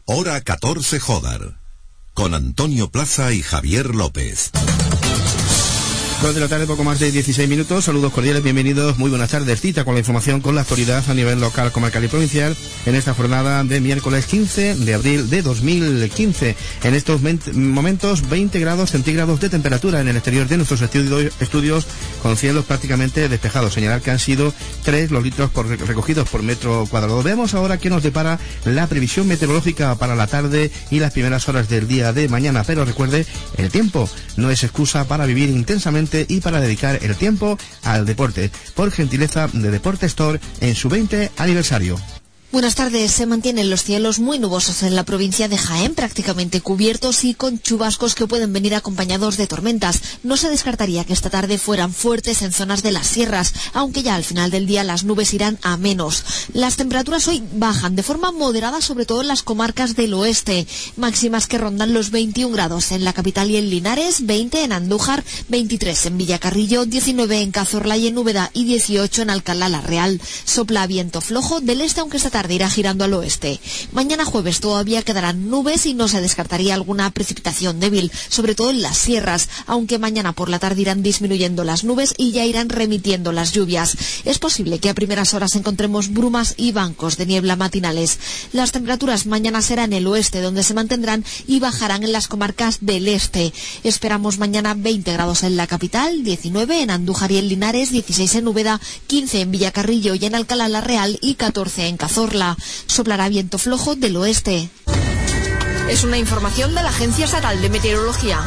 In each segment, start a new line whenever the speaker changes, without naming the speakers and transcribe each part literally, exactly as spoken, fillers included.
Hora catorce Jodar, con Antonio Plaza y Javier López.
Dos de la tarde, poco más de dieciséis minutos. Saludos cordiales, bienvenidos, muy buenas tardes. Cita con la información con la actualidad a nivel local, comarcal y provincial en esta jornada de miércoles quince de abril de dos mil quince. En estos momentos, veinte grados centígrados de temperatura en el exterior de nuestros estudios, estudios con cielos prácticamente despejados. Señalar que han sido tres los litros por, recogidos por metro cuadrado. Veamos ahora qué nos depara la previsión meteorológica para la tarde y las primeras horas del día de mañana. Pero recuerde, el tiempo no es excusa para vivir intensamente y para dedicar el tiempo al deporte, por gentileza de Deporte Store en su veinte aniversario.
Buenas tardes. Se mantienen los cielos muy nubosos en la provincia de Jaén, prácticamente cubiertos y con chubascos que pueden venir acompañados de tormentas. No se descartaría que esta tarde fueran fuertes en zonas de las sierras, aunque ya al final del día las nubes irán a menos. Las temperaturas hoy bajan de forma moderada, sobre todo en las comarcas del oeste, máximas que rondan los veintiún grados en la capital y en Linares, veinte en Andújar, veintitrés en Villacarrillo, diecinueve en Cazorla y en Úbeda y dieciocho en Alcalá la Real. Sopla viento flojo del este, aunque esta tarde irá girando al oeste. Mañana jueves todavía quedarán nubes y no se descartaría alguna precipitación débil, sobre todo en las sierras, aunque mañana por la tarde irán disminuyendo las nubes y ya irán remitiendo las lluvias. Es posible que a primeras horas encontremos brumas y bancos de niebla matinales. Las temperaturas mañana serán en el oeste, donde se mantendrán, y bajarán en las comarcas del este. Esperamos mañana veinte grados en la capital, diecinueve en Andújar y en Linares, dieciséis en Úbeda, quince en Villacarrillo y en Alcalá la Real y catorce en Cazorla. Soplará viento flojo del oeste.
Es una información de la Agencia Estatal de Meteorología.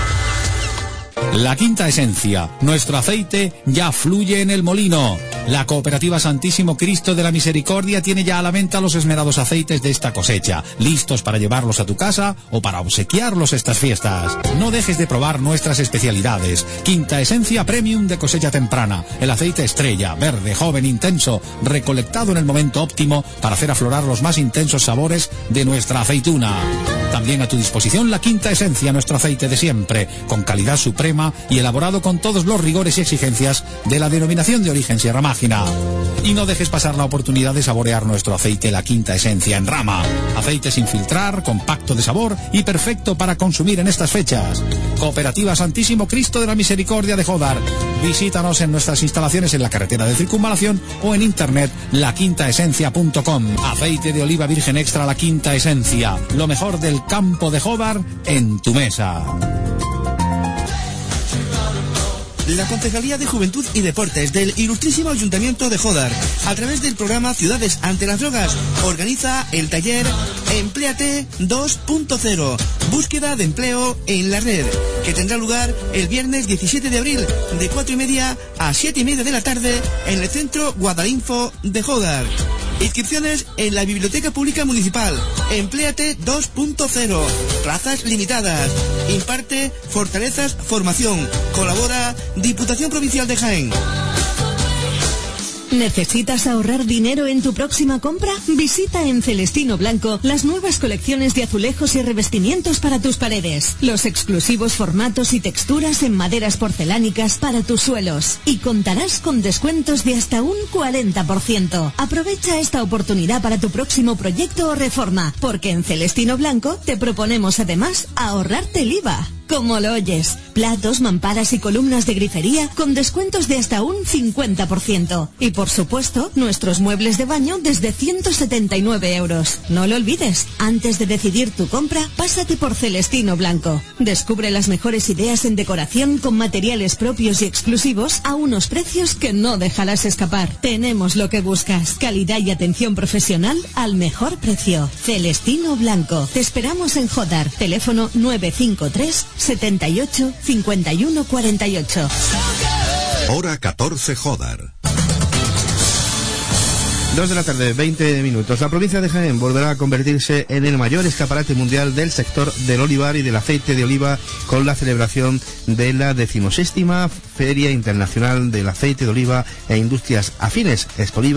La Quinta Esencia, nuestro aceite ya fluye en el molino. La Cooperativa Santísimo Cristo de la Misericordia tiene ya a la venta los esmerados aceites de esta cosecha, listos para llevarlos a tu casa o para obsequiarlos estas fiestas. No dejes de probar nuestras especialidades. Quinta Esencia Premium de cosecha temprana, el aceite estrella, verde, joven, intenso, recolectado en el momento óptimo para hacer aflorar los más intensos sabores de nuestra aceituna. También a tu disposición la Quinta Esencia, nuestro aceite de siempre, con calidad suprema y elaborado con todos los rigores y exigencias de la denominación de origen Sierra Mágina. Y no dejes pasar la oportunidad de saborear nuestro aceite La Quinta Esencia en rama. Aceite sin filtrar, compacto de sabor y perfecto para consumir en estas fechas. Cooperativa Santísimo Cristo de la Misericordia de Jodar. Visítanos en nuestras instalaciones en la carretera de Circunvalación o en internet la quinta esencia punto com. Aceite de oliva virgen extra La Quinta Esencia. Lo mejor del campo de Jodar en tu mesa.
La Concejalía de Juventud y Deportes del Ilustrísimo Ayuntamiento de Jodar, a través del programa Ciudades ante las Drogas, organiza el taller Empléate dos punto cero, búsqueda de empleo en la red, que tendrá lugar el viernes diecisiete de abril, de cuatro y media a siete y media de la tarde, en el Centro Guadalinfo de Jodar. Inscripciones en la Biblioteca Pública Municipal. Empléate dos punto cero. Plazas limitadas. Imparte Fortalezas Formación. Colabora Diputación Provincial de Jaén.
¿Necesitas ahorrar dinero en tu próxima compra? Visita en Celestino Blanco las nuevas colecciones de azulejos y revestimientos para tus paredes, los exclusivos formatos y texturas en maderas porcelánicas para tus suelos, y contarás con descuentos de hasta un cuarenta por ciento. Aprovecha esta oportunidad para tu próximo proyecto o reforma, porque en Celestino Blanco te proponemos además ahorrarte el I V A. Como lo oyes, platos, mamparas y columnas de grifería con descuentos de hasta un cincuenta por ciento. Y por supuesto, nuestros muebles de baño desde ciento setenta y nueve euros. No lo olvides, antes de decidir tu compra, pásate por Celestino Blanco. Descubre las mejores ideas en decoración con materiales propios y exclusivos a unos precios que no dejarás escapar. Tenemos lo que buscas, calidad y atención profesional al mejor precio. Celestino Blanco. Te esperamos en Jodar. Teléfono nueve cinco tres setenta y ocho cincuenta y uno cuarenta y ocho.
Hora catorce Jodar.
Dos de la tarde, veinte minutos. La provincia de Jaén volverá a convertirse en el mayor escaparate mundial del sector del olivar y del aceite de oliva, con la celebración de la decimoséptima Feria Internacional del Aceite de Oliva e Industrias Afines, Expoliva,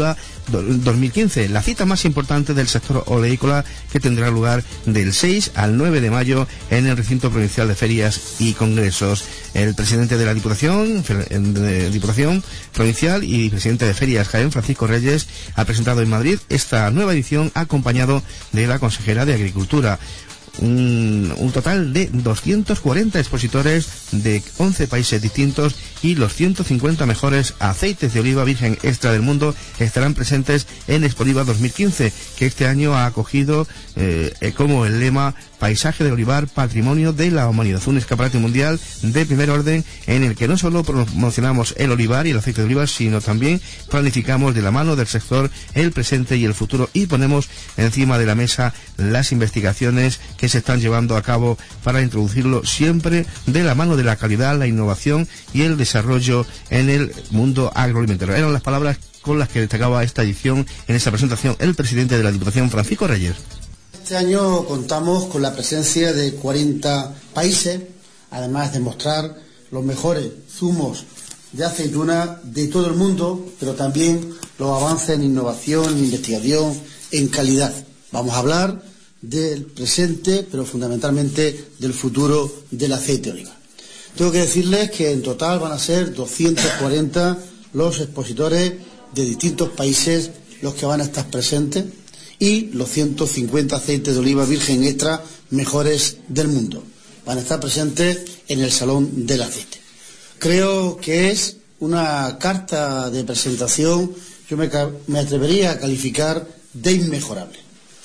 dos mil quince, la cita más importante del sector oleícola, que tendrá lugar del seis al nueve de mayo en el recinto provincial de ferias y congresos. El presidente de la Diputación, de Diputación Provincial y presidente de Ferias Jaén, Francisco Reyes, ha presentado en Madrid esta nueva edición acompañado de la consejera de Agricultura. Un, un total de doscientos cuarenta expositores de once países distintos y los ciento cincuenta mejores aceites de oliva virgen extra del mundo estarán presentes en Expoliva dos mil quince, que este año ha acogido eh, como el lema Paisaje del olivar, patrimonio de la humanidad, un escaparate mundial de primer orden en el que no solo promocionamos el olivar y el aceite de oliva, sino también planificamos de la mano del sector el presente y el futuro, y ponemos encima de la mesa las investigaciones que se están llevando a cabo para introducirlo siempre de la mano de la calidad, la innovación y el desarrollo en el mundo agroalimentario. Eran las palabras con las que destacaba esta edición en esta presentación el presidente de la Diputación, Francisco Reyes.
Este año contamos con la presencia de cuarenta países, además de mostrar los mejores zumos de aceituna de todo el mundo, pero también los avances en innovación, en investigación, en calidad. Vamos a hablar del presente, pero fundamentalmente del futuro del aceite de oliva. Tengo que decirles que en total van a ser doscientos cuarenta los expositores de distintos países los que van a estar presentes, y los ciento cincuenta aceites de oliva virgen extra mejores del mundo van a estar presentes en el Salón del Aceite. Creo que es una carta de presentación, yo me, me atrevería a calificar de inmejorable.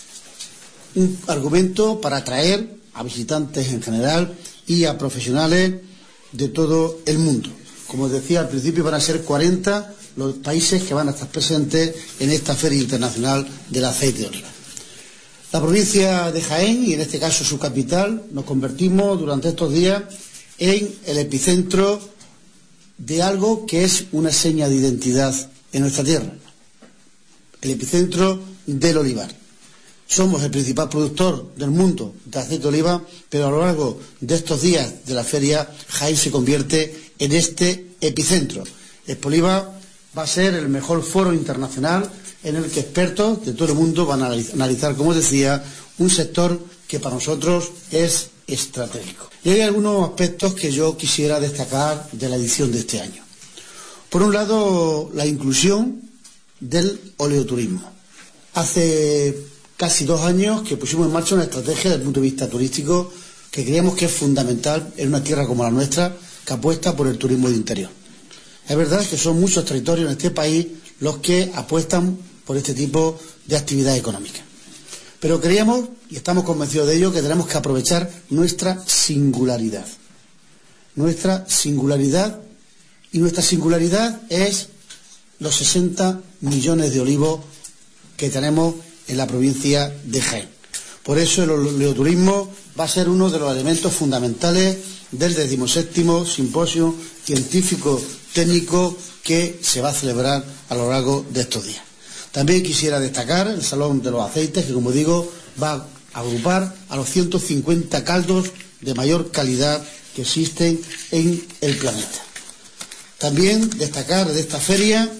Un argumento para atraer a visitantes en general y a profesionales de todo el mundo. Como decía al principio, van a ser cuarenta los países que van a estar presentes en esta Feria Internacional del Aceite de Oliva. La provincia de Jaén, y en este caso su capital, nos convertimos durante estos días en el epicentro de algo que es una seña de identidad en nuestra tierra, el epicentro del olivar. Somos el principal productor del mundo de aceite de oliva, pero a lo largo de estos días de la feria, Jaén se convierte en este epicentro. Expoliva va a ser el mejor foro internacional en el que expertos de todo el mundo van a analizar, como decía, un sector que para nosotros es estratégico. Y hay algunos aspectos que yo quisiera destacar de la edición de este año. Por un lado, la inclusión del oleoturismo. Hace casi dos años que pusimos en marcha una estrategia desde el punto de vista turístico que creemos que es fundamental en una tierra como la nuestra, que apuesta por el turismo de interior. Es verdad que son muchos territorios en este país los que apuestan por este tipo de actividad económica. Pero creíamos, y estamos convencidos de ello, que tenemos que aprovechar nuestra singularidad. Nuestra singularidad, y nuestra singularidad es los sesenta millones de olivos que tenemos en la provincia de Jaén. Por eso el oleoturismo va a ser uno de los elementos fundamentales del decimoséptimo simposio científico técnico que se va a celebrar a lo largo de estos días. También quisiera destacar el Salón de los Aceites, que como digo va a agrupar a los ciento cincuenta caldos de mayor calidad que existen en el planeta. También destacar de esta feria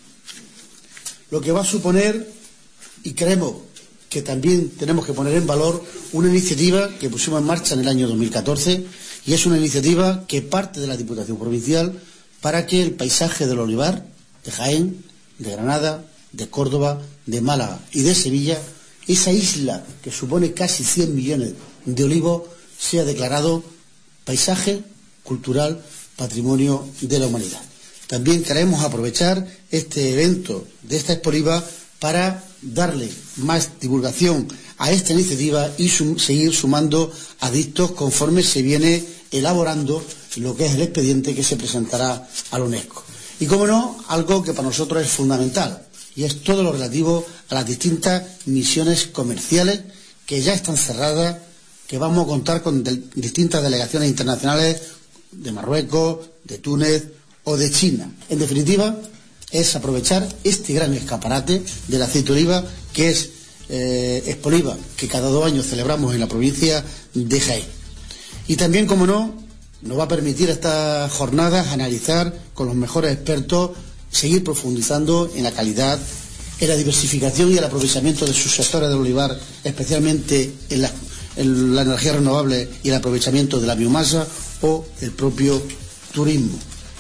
lo que va a suponer, y creemos que también tenemos que poner en valor, una iniciativa que pusimos en marcha en el año dos mil catorce, y es una iniciativa que parte de la Diputación Provincial para que el paisaje del olivar de Jaén, de Granada, de Córdoba, de Málaga y de Sevilla, esa isla que supone casi cien millones de olivos, sea declarado paisaje cultural, patrimonio de la humanidad. También queremos aprovechar este evento de esta Expoliva para darle más divulgación a esta iniciativa y sum, seguir sumando adictos conforme se viene elaborando lo que es el expediente que se presentará a la UNESCO. Y como no, algo que para nosotros es fundamental, y es todo lo relativo a las distintas misiones comerciales que ya están cerradas, que vamos a contar con de, distintas delegaciones internacionales de Marruecos, de Túnez o de China. En definitiva, es aprovechar este gran escaparate del aceite de oliva, que es eh, Expoliva, que cada dos años celebramos en la provincia de Jaén. Y también, como no, nos va a permitir estas jornadas analizar con los mejores expertos, seguir profundizando en la calidad en la diversificación y el aprovechamiento de sus sectores del olivar, especialmente en la, en la energía renovable y el aprovechamiento de la biomasa o el propio turismo.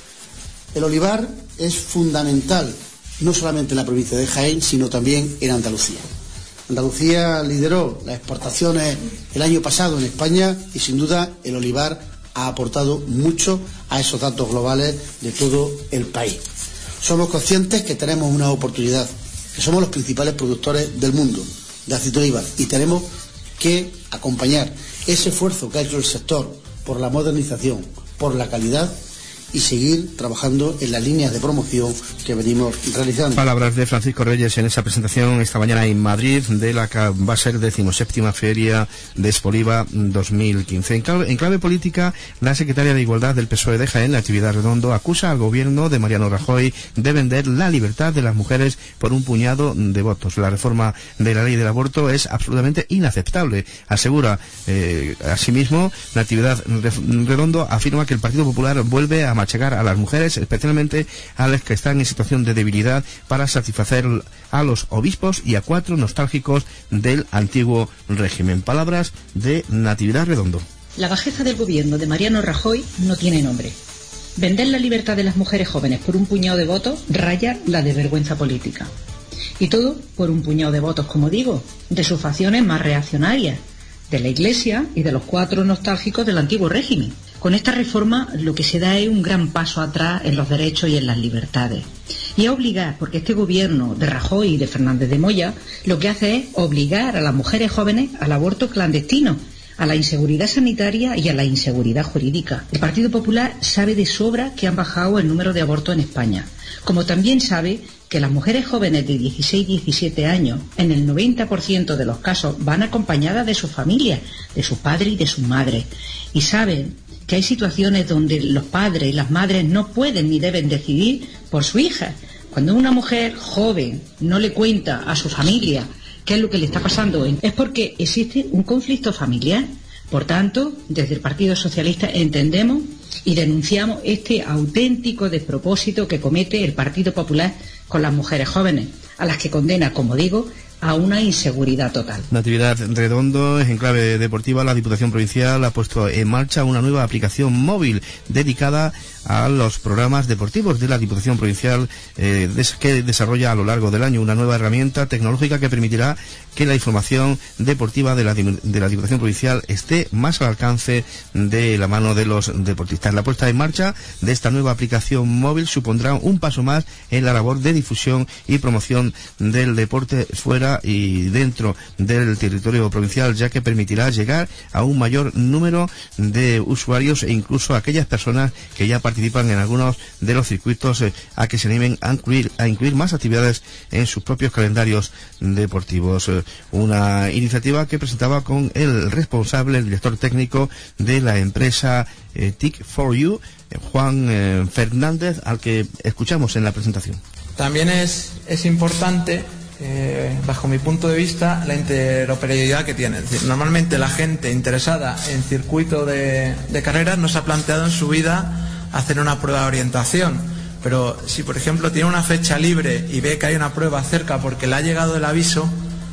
El olivar es fundamental no solamente en la provincia de Jaén, sino también en Andalucía. Andalucía lideró las exportaciones el año pasado en España y sin duda el olivar ha aportado mucho a esos datos globales de todo el país. Somos conscientes que tenemos una oportunidad, que somos los principales productores del mundo de aceite de oliva y tenemos que acompañar ese esfuerzo que ha hecho el sector por la modernización, por la calidad y seguir trabajando en las líneas de promoción que venimos realizando.
Palabras de Francisco Reyes en esa presentación esta mañana en Madrid de la que va a ser decimoséptima Feria de Expoliva dos mil quince. En clave, en clave política, la secretaria de Igualdad del P S O E de Jaén, Natividad Redondo, acusa al gobierno de Mariano Rajoy de vender la libertad de las mujeres por un puñado de votos. La reforma de la ley del aborto es absolutamente inaceptable, asegura. Eh, asimismo, Natividad Redondo afirma que el Partido Popular vuelve a machacar a las mujeres, especialmente a las que están en situación de debilidad, para satisfacer a los obispos y a cuatro nostálgicos del antiguo régimen. Palabras de Natividad Redondo.
La bajeza del gobierno de Mariano Rajoy no tiene nombre. Vender la libertad de las mujeres jóvenes por un puñado de votos raya la desvergüenza política. Y todo por un puñado de votos, como digo, de sus facciones más reaccionarias, de la Iglesia y de los cuatro nostálgicos del antiguo régimen. Con esta reforma lo que se da es un gran paso atrás en los derechos y en las libertades. Y a obligar, porque este gobierno de Rajoy y de Fernández de Moya lo que hace es obligar a las mujeres jóvenes al aborto clandestino, a la inseguridad sanitaria y a la inseguridad jurídica. El Partido Popular sabe de sobra que han bajado el número de abortos en España, como también sabe que las mujeres jóvenes de dieciséis a diecisiete años, en el noventa por ciento de los casos, van acompañadas de sus familias, de sus padres y de sus madres, y saben que hay situaciones donde los padres y las madres no pueden ni deben decidir por su hija. Cuando una mujer joven no le cuenta a su familia qué es lo que le está pasando, es porque existe un conflicto familiar. Por tanto, desde el Partido Socialista entendemos y denunciamos este auténtico despropósito que comete el Partido Popular con las mujeres jóvenes, a las que condena, como digo, a una inseguridad total.
Natividad Redondo. En clave deportiva, la Diputación Provincial ha puesto en marcha una nueva aplicación móvil dedicada a los programas deportivos de la Diputación Provincial, eh, des que desarrolla a lo largo del año una nueva herramienta tecnológica que permitirá que la información deportiva de la, de la Diputación Provincial esté más al alcance de la mano de los deportistas. La puesta en marcha de esta nueva aplicación móvil supondrá un paso más en la labor de difusión y promoción del deporte fuera y dentro del territorio provincial, ya que permitirá llegar a un mayor número de usuarios e incluso a aquellas personas que ya participan en algunos de los circuitos eh, a que se animen a incluir, a incluir más actividades en sus propios calendarios deportivos. Eh, una iniciativa que presentaba con el responsable, el director técnico de la empresa eh, T I C cuatro U, eh, Juan eh, Fernández, al que escuchamos en la presentación.
También es, es importante, eh, bajo mi punto de vista, la interoperabilidad que tiene. Es decir, normalmente la gente interesada en circuito de, de carreras no se ha planteado en su vida hacer una prueba de orientación, pero si por ejemplo tiene una fecha libre y ve que hay una prueba cerca porque le ha llegado el aviso,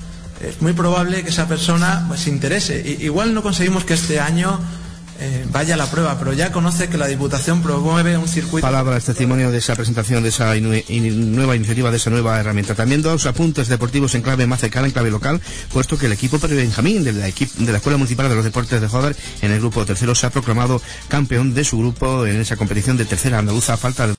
es muy probable que esa persona pues, se interese. I, igual no conseguimos que este año eh, vaya a la prueba, pero ya conoce que la Diputación promueve un circuito.
Palabras, testimonio de esa presentación, de esa in, in, nueva iniciativa, de esa nueva herramienta. También dos apuntes deportivos en clave más cercana, en clave local, puesto que el equipo Benjamín de la, de la Escuela Municipal de los Deportes de Jódar, en el grupo tercero, se ha proclamado campeón de su grupo en esa competición de tercera andaluza a falta de